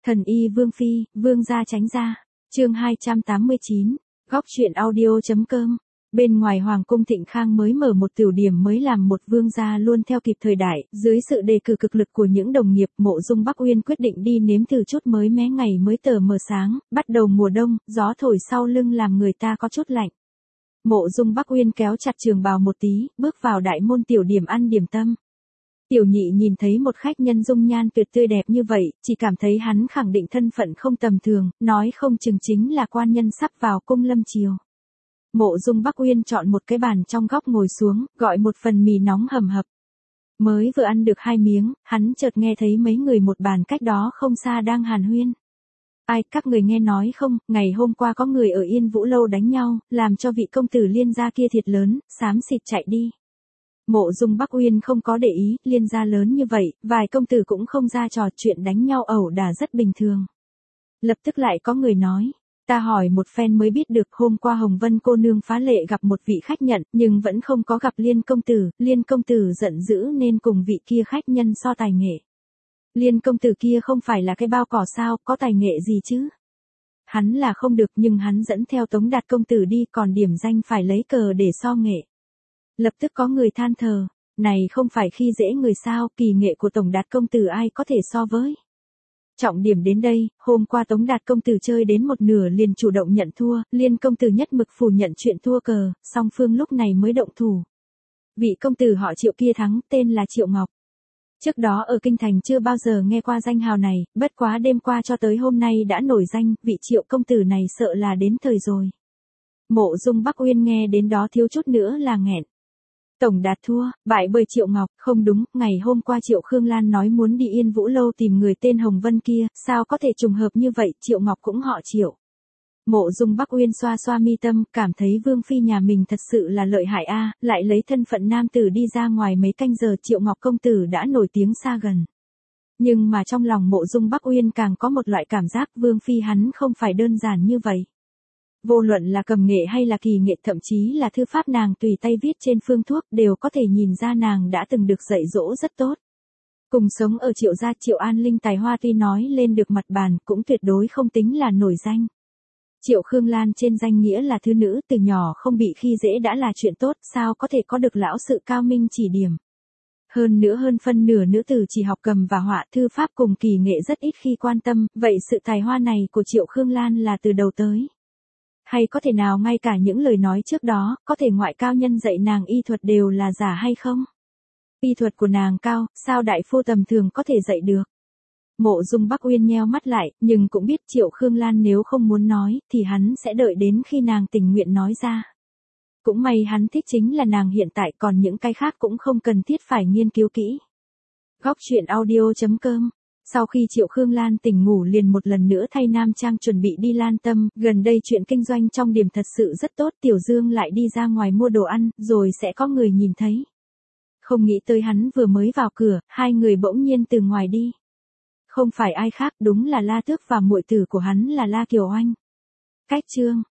Thần y Vương Phi, Vương gia tránh ra. Chương 289. Góc truyện audio.com. Bên ngoài Hoàng cung Thịnh Khang mới mở một tiểu điểm mới làm một vương gia luôn theo kịp thời đại, dưới sự đề cử cực lực của những đồng nghiệp, Mộ Dung Bắc Uyên quyết định đi nếm thử chút mới mẻ ngày mới tờ mờ sáng, bắt đầu mùa đông, gió thổi sau lưng làm người ta có chút lạnh. Mộ Dung Bắc Uyên kéo chặt trường bào một tí, bước vào đại môn tiểu điểm ăn điểm tâm. Tiểu nhị nhìn thấy một khách nhân dung nhan tuyệt tươi đẹp như vậy, chỉ cảm thấy hắn khẳng định thân phận không tầm thường, nói không chừng chính là quan nhân sắp vào cung lâm triều. Mộ Dung Bắc Uyên chọn một cái bàn trong góc ngồi xuống, gọi một phần mì nóng hầm hập. Mới vừa ăn được 2 miếng, hắn chợt nghe thấy mấy người một bàn cách đó không xa đang hàn huyên. Ai, các người nghe nói không, ngày hôm qua có người ở Yên Vũ Lâu đánh nhau, làm cho vị công tử Liên gia kia thiệt lớn, xám xịt chạy đi. Mộ Dung Bắc Uyên không có để ý, Liên gia lớn như vậy, vài công tử cũng không ra trò chuyện đánh nhau ẩu đả rất bình thường. Lập tức lại có người nói, ta hỏi một phen mới biết được hôm qua Hồng Vân cô nương phá lệ gặp một vị khách nhận, nhưng vẫn không có gặp Liên công tử giận dữ nên cùng vị kia khách nhân so tài nghệ. Liên công tử kia không phải là cái bao cỏ sao, có tài nghệ gì chứ? Hắn là không được nhưng hắn dẫn theo Tống Đạt công tử đi còn điểm danh phải lấy cờ để so nghệ. Lập tức có người than thờ, này không phải khi dễ người sao, kỳ nghệ của Tổng Đạt công tử ai có thể so với. Trọng điểm đến đây, hôm qua Tống Đạt công tử chơi đến một nửa liền chủ động nhận thua, Liên công tử nhất mực phủ nhận chuyện thua cờ, song phương lúc này mới động thủ. Vị công tử họ Triệu kia thắng, tên là Triệu Ngọc. Trước đó ở Kinh Thành chưa bao giờ nghe qua danh hào này, bất quá đêm qua cho tới hôm nay đã nổi danh, vị Triệu công tử này sợ là đến thời rồi. Mộ Dung Bắc Uyên nghe đến đó thiếu chút nữa là nghẹn. Tổng Đạt thua, bại bởi Triệu Ngọc, không đúng, ngày hôm qua Triệu Khương Lan nói muốn đi Yên Vũ Lâu tìm người tên Hồng Vân kia, sao có thể trùng hợp như vậy, Triệu Ngọc cũng họ Triệu. Mộ Dung Bắc Uyên xoa xoa mi tâm, cảm thấy Vương Phi nhà mình thật sự là lợi hại a, lại lấy thân phận nam tử đi ra ngoài mấy canh giờ Triệu Ngọc công tử đã nổi tiếng xa gần. Nhưng mà trong lòng Mộ Dung Bắc Uyên càng có một loại cảm giác Vương Phi hắn không phải đơn giản như vậy. Vô luận là cầm nghệ hay là kỳ nghệ thậm chí là thư pháp nàng tùy tay viết trên phương thuốc đều có thể nhìn ra nàng đã từng được dạy dỗ rất tốt. Cùng sống ở Triệu gia Triệu An Linh tài hoa tuy nói lên được mặt bàn cũng tuyệt đối không tính là nổi danh. Triệu Khương Lan trên danh nghĩa là thứ nữ từ nhỏ không bị khi dễ đã là chuyện tốt sao có thể có được lão sự cao minh chỉ điểm. Hơn nữa hơn phân nửa nữ tử chỉ học cầm và họa thư pháp cùng kỳ nghệ rất ít khi quan tâm, vậy sự tài hoa này của Triệu Khương Lan là từ đầu tới. Hay có thể nào ngay cả những lời nói trước đó, có thể ngoại cao nhân dạy nàng y thuật đều là giả hay không? Y thuật của nàng cao, sao đại phu tầm thường có thể dạy được? Mộ Dung Bắc Uyên nheo mắt lại, nhưng cũng biết Triệu Khương Lan nếu không muốn nói, thì hắn sẽ đợi đến khi nàng tình nguyện nói ra. Cũng may hắn thích chính là nàng hiện tại còn những cái khác cũng không cần thiết phải nghiên cứu kỹ. Góc truyện audio.com. Sau khi Triệu Khương Lan tỉnh ngủ liền một lần nữa thay nam trang chuẩn bị đi Lan Tâm, gần đây chuyện kinh doanh trong điểm thật sự rất tốt, Tiểu Dương lại đi ra ngoài mua đồ ăn, rồi sẽ có người nhìn thấy. Không nghĩ tới hắn vừa mới vào cửa, hai người bỗng nhiên từ ngoài đi. Không phải ai khác, đúng là La Tước và muội tử của hắn là La Kiều Oanh. Cách chương